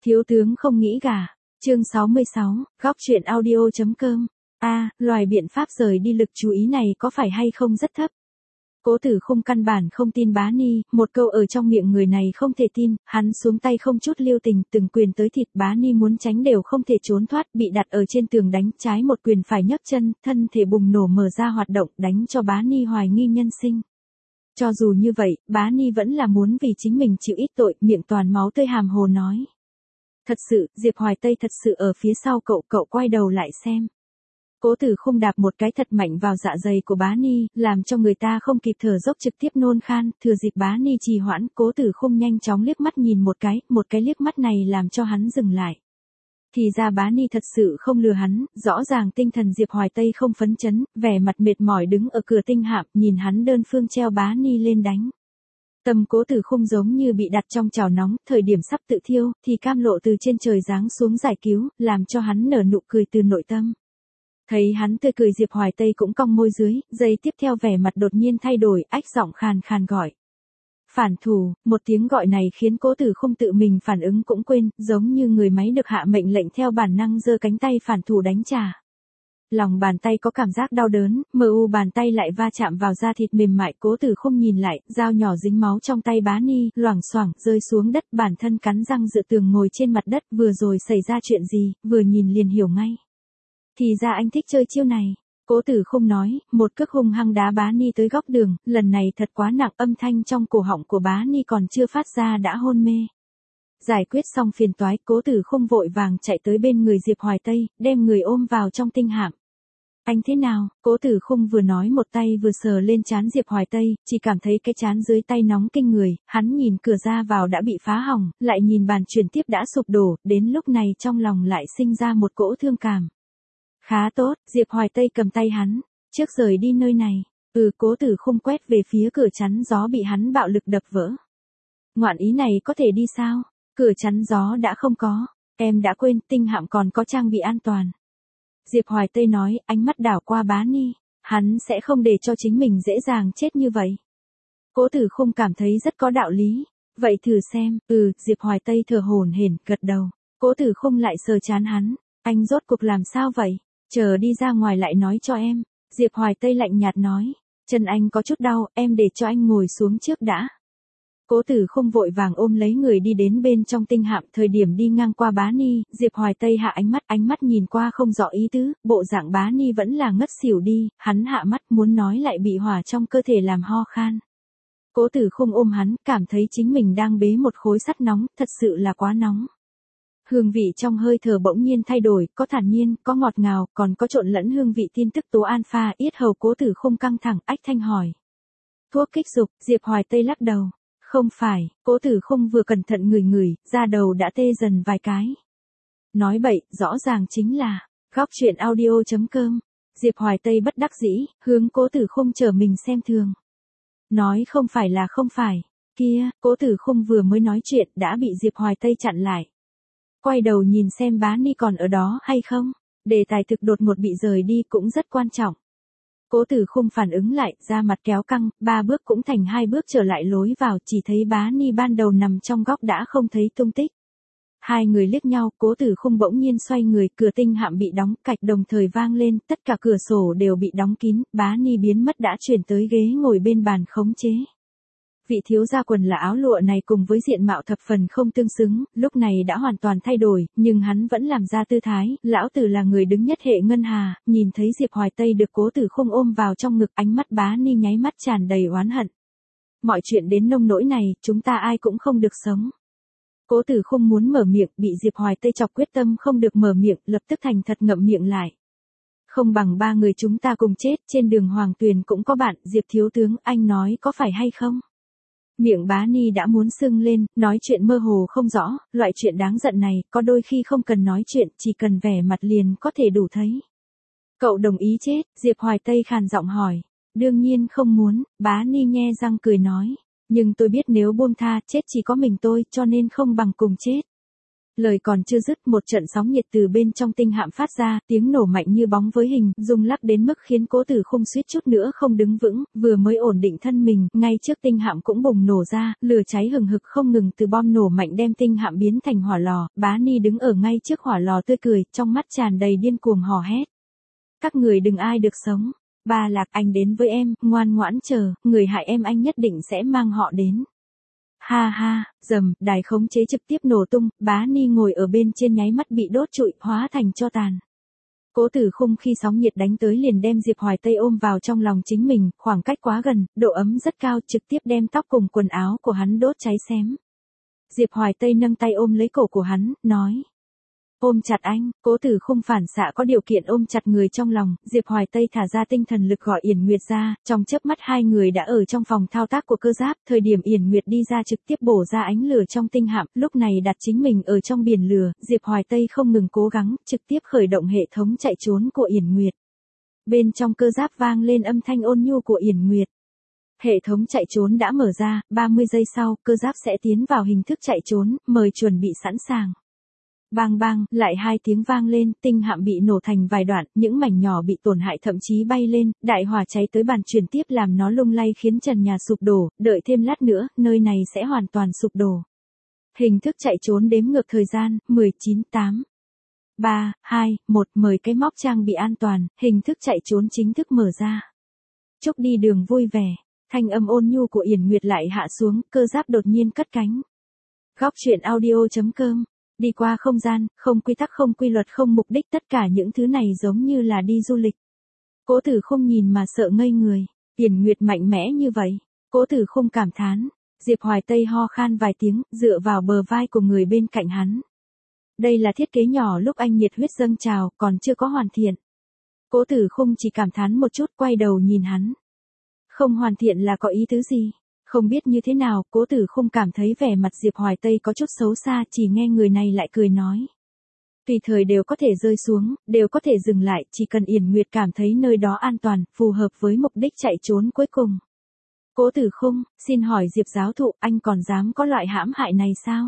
Thiếu tướng không nghĩ gà. Chương 66, góc truyện audio.com. Loài biện pháp rời đi lực chú ý này có phải hay không rất thấp. Cố Tử Khung căn bản không tin Bá Ni, một câu ở trong miệng người này không thể tin, hắn xuống tay không chút lưu tình, từng quyền tới thịt. Bá Ni muốn tránh đều không thể trốn thoát, bị đặt ở trên tường đánh trái một quyền phải nhấc chân, thân thể bùng nổ mở ra hoạt động, đánh cho Bá Ni hoài nghi nhân sinh. Cho dù như vậy, Bá Ni vẫn là muốn vì chính mình chịu ít tội, miệng toàn máu tươi hàm hồ nói. Thật sự, Diệp Hoài Tây thật sự ở phía sau cậu quay đầu lại xem. Cố Tử Khung đạp một cái thật mạnh vào dạ dày của Bá Ni, làm cho người ta không kịp thở dốc trực tiếp nôn khan, thừa dịp Bá Ni trì hoãn, Cố Tử Khung nhanh chóng liếc mắt nhìn một cái liếc mắt này làm cho hắn dừng lại. Thì ra Bá Ni thật sự không lừa hắn, rõ ràng tinh thần Diệp Hoài Tây không phấn chấn, vẻ mặt mệt mỏi đứng ở cửa tinh hạm, nhìn hắn đơn phương treo Bá Ni lên đánh. Tâm Cố Tử Khung giống như bị đặt trong chảo nóng, thời điểm sắp tự thiêu, thì cam lộ từ trên trời giáng xuống giải cứu, làm cho hắn nở nụ cười từ nội tâm. Thấy hắn tươi cười, Diệp Hoài Tây cũng cong môi dưới, giây tiếp theo vẻ mặt đột nhiên thay đổi, ách giọng khàn khàn gọi. Phản thủ, một tiếng gọi này khiến Cố Tử Khung tự mình phản ứng cũng quên, giống như người máy được hạ mệnh lệnh theo bản năng giơ cánh tay phản thủ đánh trả. Lòng bàn tay có cảm giác đau đớn, bàn tay lại va chạm vào da thịt mềm mại. Cố Tử Khung nhìn lại, dao nhỏ dính máu trong tay Bá Ni, loảng xoảng rơi xuống đất, bản thân cắn răng dựa tường ngồi trên mặt đất. Vừa rồi xảy ra chuyện gì, vừa nhìn liền hiểu ngay. Thì ra anh thích chơi chiêu này. Cố Tử Khung nói, một cước hung hăng đá Bá Ni tới góc đường, lần này thật quá nặng, âm thanh trong cổ họng của Bá Ni còn chưa phát ra đã hôn mê. Giải quyết xong phiền toái, Cố Tử Khung vội vàng chạy tới bên người Diệp Hoài Tây, đem người ôm vào trong tinh hạm. Anh thế nào? Cố Tử Khung vừa nói một tay vừa sờ lên trán Diệp Hoài Tây, chỉ cảm thấy cái trán dưới tay nóng kinh người, hắn nhìn cửa ra vào đã bị phá hỏng, lại nhìn bàn chuyển tiếp đã sụp đổ, đến lúc này trong lòng lại sinh ra một cỗ thương cảm. Khá tốt, Diệp Hoài Tây cầm tay hắn, trước rời đi nơi này. Cố Tử Khung quét về phía cửa chắn gió bị hắn bạo lực đập vỡ. Ngoạn ý này có thể đi sao? Cửa chắn gió đã không có, em đã quên tinh hạm còn có trang bị an toàn. Diệp Hoài Tây nói, ánh mắt đảo qua Bá Ni, hắn sẽ không để cho chính mình dễ dàng chết như vậy. Cố Tử Khung cảm thấy rất có đạo lý, vậy thử xem. Diệp Hoài Tây thở hổn hển gật đầu. Cố Tử Khung lại sờ trán hắn, anh rốt cuộc làm sao vậy? Chờ đi ra ngoài lại nói cho em. Diệp Hoài Tây lạnh nhạt nói, chân anh có chút đau, em để cho anh ngồi xuống trước đã. Cố Tử Khung vội vàng ôm lấy người đi đến bên trong tinh hạm, thời điểm đi ngang qua Bá Ni, Diệp Hoài Tây hạ ánh mắt nhìn qua không rõ ý tứ, bộ dạng Bá Ni vẫn là ngất xỉu đi, hắn hạ mắt muốn nói lại bị hỏa trong cơ thể làm ho khan. Cố Tử Khung ôm hắn, cảm thấy chính mình đang bế một khối sắt nóng, thật sự là quá nóng. Hương vị trong hơi thở bỗng nhiên thay đổi, có thản nhiên, có ngọt ngào, còn có trộn lẫn hương vị tin tức tố alpha. Yết hầu Cố Tử Khung căng thẳng, ách thanh hỏi. Thuốc kích dục? Diệp Hoài Tây lắc đầu. Không phải. Cố Tử Khung vừa cẩn thận ngửi, da đầu đã tê dần vài cái. Nói bậy, rõ ràng chính là góc truyện audio.com. Diệp Hoài Tây bất đắc dĩ, hướng Cố Tử Khung trở mình xem thường. Nói không phải là không phải. Kia, Cố Tử Khung vừa mới nói chuyện đã bị Diệp Hoài Tây chặn lại. Quay đầu nhìn xem Bá Ni còn ở đó hay không. Đề tài thực đột ngột bị rời đi cũng rất quan trọng. Cố Tử Khung phản ứng lại, da mặt kéo căng, 3 bước cũng thành 2 bước trở lại lối vào, chỉ thấy Bá Ni ban đầu nằm trong góc đã không thấy tung tích. Hai người liếc nhau, Cố Tử Khung bỗng nhiên xoay người, cửa tinh hạm bị đóng, cạch đồng thời vang lên, tất cả cửa sổ đều bị đóng kín, Bá Ni biến mất đã chuyển tới ghế ngồi bên bàn khống chế. Vị thiếu gia quần là áo lụa này cùng với diện mạo thập phần không tương xứng, lúc này đã hoàn toàn thay đổi, nhưng hắn vẫn làm ra tư thái, lão tử là người đứng nhất hệ ngân hà. Nhìn thấy Diệp Hoài Tây được Cố Tử Khung ôm vào trong ngực, ánh mắt Bá Ni nháy mắt tràn đầy oán hận. Mọi chuyện đến nông nỗi này, chúng ta ai cũng không được sống. Cố Tử Khung muốn mở miệng, bị Diệp Hoài Tây chọc quyết tâm không được mở miệng, lập tức thành thật ngậm miệng lại. Không bằng 3 người chúng ta cùng chết, trên đường Hoàng Tuyền cũng có bạn. Diệp thiếu tướng, anh nói có phải hay không? Miệng Bá Ni đã muốn sưng lên, nói chuyện mơ hồ không rõ, loại chuyện đáng giận này, có đôi khi không cần nói chuyện, chỉ cần vẻ mặt liền có thể đủ thấy. Cậu đồng ý chết? Diệp Hoài Tây khàn giọng hỏi. Đương nhiên không muốn. Bá Ni nhe răng cười nói. Nhưng tôi biết nếu buông tha, chết chỉ có mình tôi, cho nên không bằng cùng chết. Lời còn chưa dứt, một trận sóng nhiệt từ bên trong tinh hạm phát ra, tiếng nổ mạnh như bóng với hình, rung lắc đến mức khiến Cố Tử Khung suýt chút nữa không đứng vững, vừa mới ổn định thân mình, ngay trước tinh hạm cũng bùng nổ ra, lửa cháy hừng hực không ngừng từ bom nổ mạnh đem tinh hạm biến thành hỏa lò, Bá Ni đứng ở ngay trước hỏa lò tươi cười, trong mắt tràn đầy điên cuồng hò hét. Các người đừng ai được sống. Ba Lạc, anh đến với em, ngoan ngoãn chờ, người hại em anh nhất định sẽ mang họ đến. Ha ha, đài khống chế trực tiếp nổ tung, Bá Ni ngồi ở bên trên nháy mắt bị đốt trụi, hóa thành tro tàn. Cố Tử Khung khi sóng nhiệt đánh tới liền đem Diệp Hoài Tây ôm vào trong lòng chính mình, khoảng cách quá gần, độ ấm rất cao, trực tiếp đem tóc cùng quần áo của hắn đốt cháy xém. Diệp Hoài Tây nâng tay ôm lấy cổ của hắn, nói. Ôm chặt anh. Cố Tử Khung phản xạ có điều kiện ôm chặt người trong lòng, Diệp Hoài Tây thả ra tinh thần lực gọi Yển Nguyệt ra, trong chớp mắt hai người đã ở trong phòng thao tác của cơ giáp, thời điểm Yển Nguyệt đi ra trực tiếp bổ ra ánh lửa trong tinh hạm, lúc này đặt chính mình ở trong biển lửa, Diệp Hoài Tây không ngừng cố gắng, trực tiếp khởi động hệ thống chạy trốn của Yển Nguyệt. Bên trong cơ giáp vang lên âm thanh ôn nhu của Yển Nguyệt. Hệ thống chạy trốn đã mở ra, 30 giây sau, cơ giáp sẽ tiến vào hình thức chạy trốn, mời chuẩn bị sẵn sàng. Bang bang, lại hai tiếng vang lên, tinh hạm bị nổ thành vài đoạn, những mảnh nhỏ bị tổn hại thậm chí bay lên, đại hỏa cháy tới bàn truyền tiếp làm nó lung lay khiến trần nhà sụp đổ, đợi thêm lát nữa, nơi này sẽ hoàn toàn sụp đổ. Hình thức chạy trốn đếm ngược thời gian, 19, 8, 3, 2, 1, mời cái móc trang bị an toàn, hình thức chạy trốn chính thức mở ra. Chúc đi đường vui vẻ, thanh âm ôn nhu của Yển Nguyệt lại hạ xuống, cơ giáp đột nhiên cất cánh. Góc truyện audio.com. Đi qua không gian, không quy tắc không quy luật không mục đích, tất cả những thứ này giống như là đi du lịch. Cố Tử Khung nhìn mà sợ ngây người, Yển Nguyệt mạnh mẽ như vậy, Cố Tử Khung cảm thán, Diệp Hoài Tây ho khan vài tiếng, dựa vào bờ vai của người bên cạnh hắn. Đây là thiết kế nhỏ lúc anh nhiệt huyết dâng trào, còn chưa có hoàn thiện. Cố Tử Khung chỉ cảm thán một chút, quay đầu nhìn hắn. Không hoàn thiện là có ý tứ gì? Không biết như thế nào, Cố Tử Khung cảm thấy vẻ mặt Diệp Hoài Tây có chút xấu xa, chỉ nghe người này lại cười nói. Tùy thời đều có thể rơi xuống, đều có thể dừng lại, chỉ cần Yển Nguyệt cảm thấy nơi đó an toàn, phù hợp với mục đích chạy trốn cuối cùng. Cố Tử Khung, xin hỏi Diệp giáo thụ, anh còn dám có loại hãm hại này sao?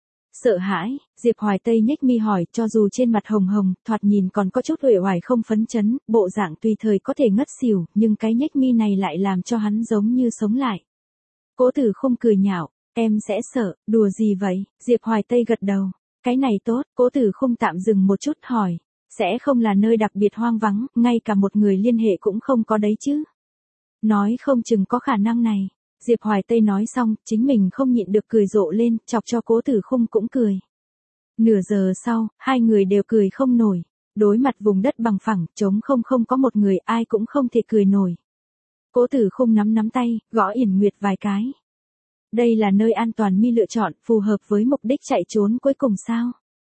Sợ hãi, Diệp Hoài Tây nhếch mi hỏi, cho dù trên mặt hồng hồng, thoạt nhìn còn có chút uể oải không phấn chấn, bộ dạng tùy thời có thể ngất xỉu, nhưng cái nhếch mi này lại làm cho hắn giống như sống lại. Cố Tử Khung cười nhạo, em sẽ sợ, đùa gì vậy? Diệp Hoài Tây gật đầu, cái này tốt. Cố Tử Khung tạm dừng một chút hỏi, sẽ không là nơi đặc biệt hoang vắng, ngay cả một người liên hệ cũng không có đấy chứ? Nói không chừng có khả năng này. Diệp Hoài Tây nói xong, chính mình không nhịn được cười rộ lên, chọc cho Cố Tử Khung cũng cười. Nửa giờ sau, hai người đều cười không nổi. Đối mặt vùng đất bằng phẳng, trống không có một người, ai cũng không thể cười nổi. Cố Tử Khung nắm tay, gõ Yển Nguyệt vài cái. Đây là nơi an toàn mi lựa chọn, phù hợp với mục đích chạy trốn cuối cùng sao?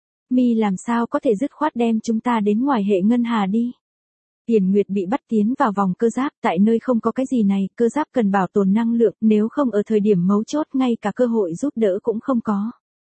Mi làm sao có thể dứt khoát đem chúng ta đến ngoài hệ ngân hà đi? Yển Nguyệt bị bắt tiến vào vòng cơ giáp, tại nơi không có cái gì này, cơ giáp cần bảo tồn năng lượng, nếu không ở thời điểm mấu chốt ngay cả cơ hội giúp đỡ cũng không có.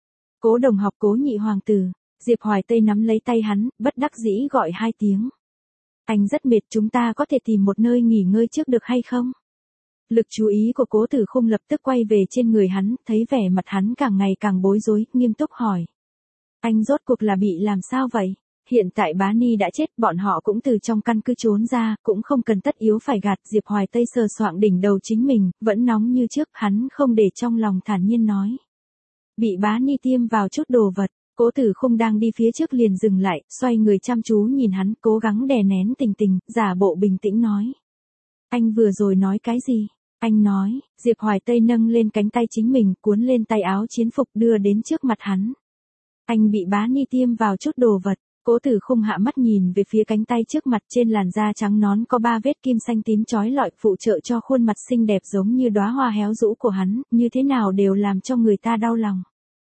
Cố đồng học, Cố nhị hoàng tử, Diệp Hoài Tây nắm lấy tay hắn, bất đắc dĩ gọi hai tiếng. Anh rất mệt, chúng ta có thể tìm một nơi nghỉ ngơi trước được hay không? Lực chú ý của Cố Tử Khung lập tức quay về trên người hắn, thấy vẻ mặt hắn càng ngày càng bối rối, nghiêm túc hỏi. Anh rốt cuộc là bị làm sao vậy? Hiện tại Bá Ni đã chết, bọn họ cũng từ trong căn cứ trốn ra, cũng không cần tất yếu phải gạt. Diệp Hoài Tây sờ soạng đỉnh đầu chính mình, vẫn nóng như trước, hắn không để trong lòng, thản nhiên nói. Bị Bá Ni tiêm vào chút đồ vật. Cố Tử Khung đang đi phía trước liền dừng lại, xoay người chăm chú nhìn hắn, cố gắng đè nén tình, giả bộ bình tĩnh nói. Anh vừa rồi nói cái gì? Anh nói, Diệp Hoài Tây nâng lên cánh tay chính mình, cuốn lên tay áo chiến phục đưa đến trước mặt hắn. Anh bị Bá Ni tiêm vào chút đồ vật. Cố Tử Khung hạ mắt nhìn về phía cánh tay trước mặt, trên làn da trắng nón có 3 vết kim xanh tím chói lọi, phụ trợ cho khuôn mặt xinh đẹp giống như đóa hoa héo rũ của hắn, như thế nào đều làm cho người ta đau lòng.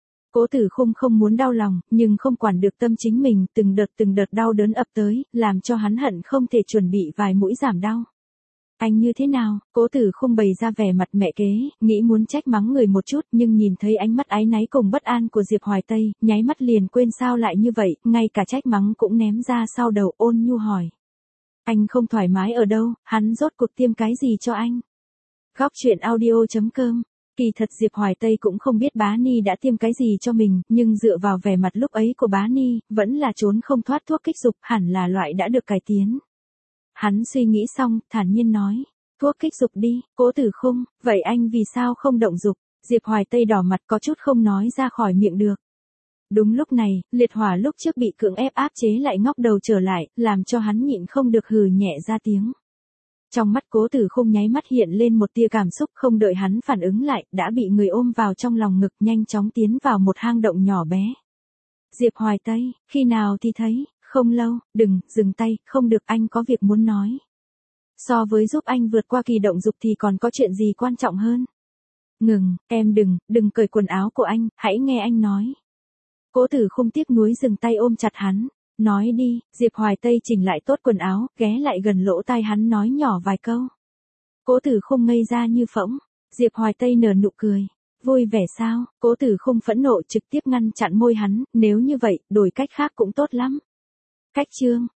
Cố Tử Khung không muốn đau lòng, nhưng không quản được tâm chính mình, từng đợt đau đớn ập tới, làm cho hắn hận không thể chuẩn bị vài mũi giảm đau. Anh như thế nào? Cố Tử Khung bày ra vẻ mặt mẹ kế, nghĩ muốn trách mắng người một chút, nhưng nhìn thấy ánh mắt áy náy cùng bất an của Diệp Hoài Tây, nháy mắt liền quên sao lại như vậy, ngay cả trách mắng cũng ném ra sau đầu, ôn nhu hỏi. Anh không thoải mái ở đâu, hắn rốt cuộc tiêm cái gì cho anh? Góc truyện audio.com Kỳ thật Diệp Hoài Tây cũng không biết Bá Ni đã tiêm cái gì cho mình, nhưng dựa vào vẻ mặt lúc ấy của Bá Ni, vẫn là trốn không thoát thuốc kích dục, hẳn là loại đã được cải tiến. Hắn suy nghĩ xong, thản nhiên nói, thuốc kích dục đi, Cố Tử Khung, vậy anh vì sao không động dục? Diệp Hoài Tây đỏ mặt có chút không nói ra khỏi miệng được. Đúng lúc này, liệt hỏa lúc trước bị cưỡng ép áp chế lại ngóc đầu trở lại, làm cho hắn nhịn không được hừ nhẹ ra tiếng. Trong mắt Cố Tử Khung nháy mắt hiện lên một tia cảm xúc, không đợi hắn phản ứng lại, đã bị người ôm vào trong lòng ngực, nhanh chóng tiến vào một hang động nhỏ bé. Diệp Hoài Tây, khi nào thì thấy, không lâu, đừng, dừng tay, không được, anh có việc muốn nói. So với giúp anh vượt qua kỳ động dục thì còn có chuyện gì quan trọng hơn? Ngừng, em đừng cởi quần áo của anh, hãy nghe anh nói. Cố Tử Khung tiếc nuối dừng tay ôm chặt hắn. Nói đi, Diệp Hoài Tây chỉnh lại tốt quần áo, ghé lại gần lỗ tai hắn nói nhỏ vài câu. Cố Tử Khung ngây ra như phỗng. Diệp Hoài Tây nở nụ cười. Vui vẻ sao? Cố Tử Khung phẫn nộ trực tiếp ngăn chặn môi hắn, nếu như vậy, đổi cách khác cũng tốt lắm. Cách chương